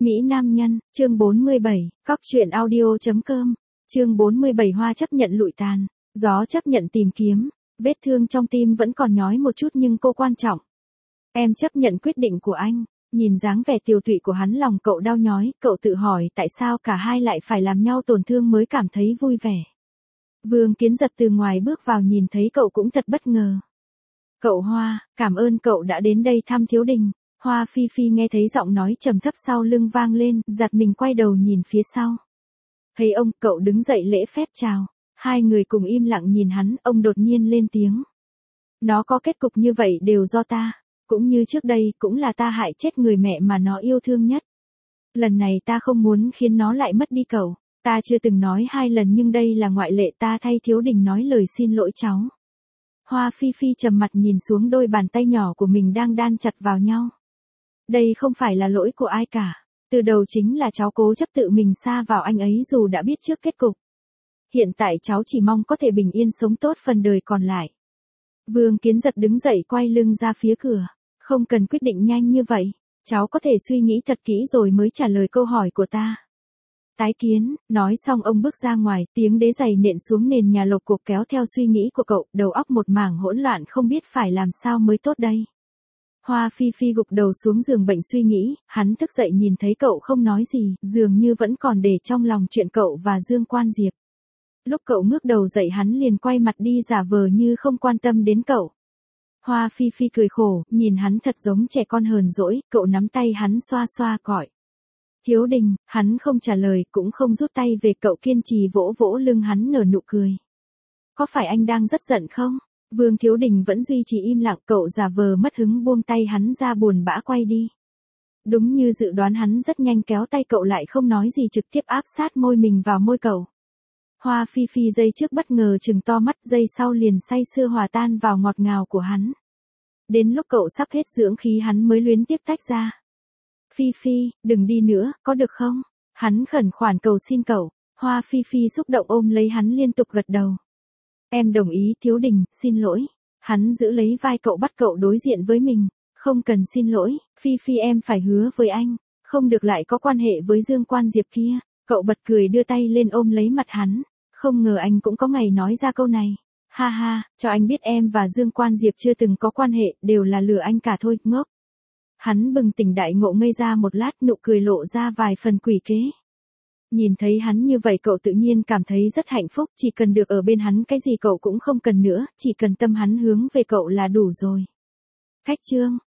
Mỹ Nam Nhân, chương 47, Cóc truyện audio.com, chương 47 Hoa chấp nhận lụi tàn, Gió chấp nhận tìm kiếm, vết thương trong tim vẫn còn nhói một chút nhưng cô quan trọng. Em chấp nhận quyết định của anh, nhìn dáng vẻ tiều tụy của hắn lòng cậu đau nhói, cậu tự hỏi tại sao cả hai lại phải làm nhau tổn thương mới cảm thấy vui vẻ. Vương Kiến Giật từ ngoài bước vào nhìn thấy cậu cũng thật bất ngờ. Cậu Hoa, cảm ơn cậu đã đến đây thăm Thiếu Đình. Hoa Phi Phi nghe thấy giọng nói trầm thấp sau lưng vang lên, giật mình quay đầu nhìn phía sau. Thấy ông, cậu đứng dậy lễ phép chào. Hai người cùng im lặng nhìn hắn, ông đột nhiên lên tiếng. Nó có kết cục như vậy đều do ta, cũng như trước đây, cũng là ta hại chết người mẹ mà nó yêu thương nhất. Lần này ta không muốn khiến nó lại mất đi cậu. Ta chưa từng nói 2 lần nhưng đây là ngoại lệ, ta thay Thiếu Đình nói lời xin lỗi cháu. Hoa Phi Phi trầm mặt nhìn xuống đôi bàn tay nhỏ của mình đang đan chặt vào nhau. Đây không phải là lỗi của ai cả. Từ đầu chính là cháu cố chấp tự mình sa vào anh ấy dù đã biết trước kết cục. Hiện tại cháu chỉ mong có thể bình yên sống tốt phần đời còn lại. Vương Kiến Giật đứng dậy quay lưng ra phía cửa. Không cần quyết định nhanh như vậy. Cháu có thể suy nghĩ thật kỹ rồi mới trả lời câu hỏi của ta. Tái kiến, nói xong ông bước ra ngoài, tiếng đế giày nện xuống nền nhà lộc cục kéo theo suy nghĩ của cậu, đầu óc một mảng hỗn loạn không biết phải làm sao mới tốt đây. Hoa Phi Phi gục đầu xuống giường bệnh suy nghĩ, hắn thức dậy nhìn thấy cậu không nói gì, dường như vẫn còn để trong lòng chuyện cậu và Dương Quan Diệp. Lúc cậu ngước đầu dậy hắn liền quay mặt đi giả vờ như không quan tâm đến cậu. Hoa Phi Phi cười khổ, nhìn hắn thật giống trẻ con hờn dỗi, cậu nắm tay hắn xoa xoa gọi. Thiếu Đình, hắn không trả lời cũng không rút tay về, cậu kiên trì vỗ vỗ lưng hắn nở nụ cười. Có phải anh đang rất giận không? Vương Thiếu Đình vẫn duy trì im lặng, cậu giả vờ mất hứng buông tay hắn ra buồn bã quay đi. Đúng như dự đoán hắn rất nhanh kéo tay cậu lại không nói gì trực tiếp áp sát môi mình vào môi cậu. Hoa Phi Phi giây trước bất ngờ trừng to mắt, giây sau liền say sưa hòa tan vào ngọt ngào của hắn. Đến lúc cậu sắp hết dưỡng khí hắn mới luyến tiếc tách ra. Phi Phi, đừng đi nữa, có được không? Hắn khẩn khoản cầu xin cậu. Hoa Phi Phi xúc động ôm lấy hắn liên tục gật đầu. Em đồng ý Thiếu Đình, xin lỗi. Hắn giữ lấy vai cậu bắt cậu đối diện với mình. Không cần xin lỗi, Phi Phi em phải hứa với anh. Không được lại có quan hệ với Dương Quan Diệp kia. Cậu bật cười đưa tay lên ôm lấy mặt hắn. Không ngờ anh cũng có ngày nói ra câu này. Ha ha, cho anh biết em và Dương Quan Diệp chưa từng có quan hệ, đều là lừa anh cả thôi, ngốc. Hắn bừng tỉnh đại ngộ ngây ra một lát, nụ cười lộ ra vài phần quỷ kế. Nhìn thấy hắn như vậy cậu tự nhiên cảm thấy rất hạnh phúc, chỉ cần được ở bên hắn cái gì cậu cũng không cần nữa, chỉ cần tâm hắn hướng về cậu là đủ rồi. Khách trương,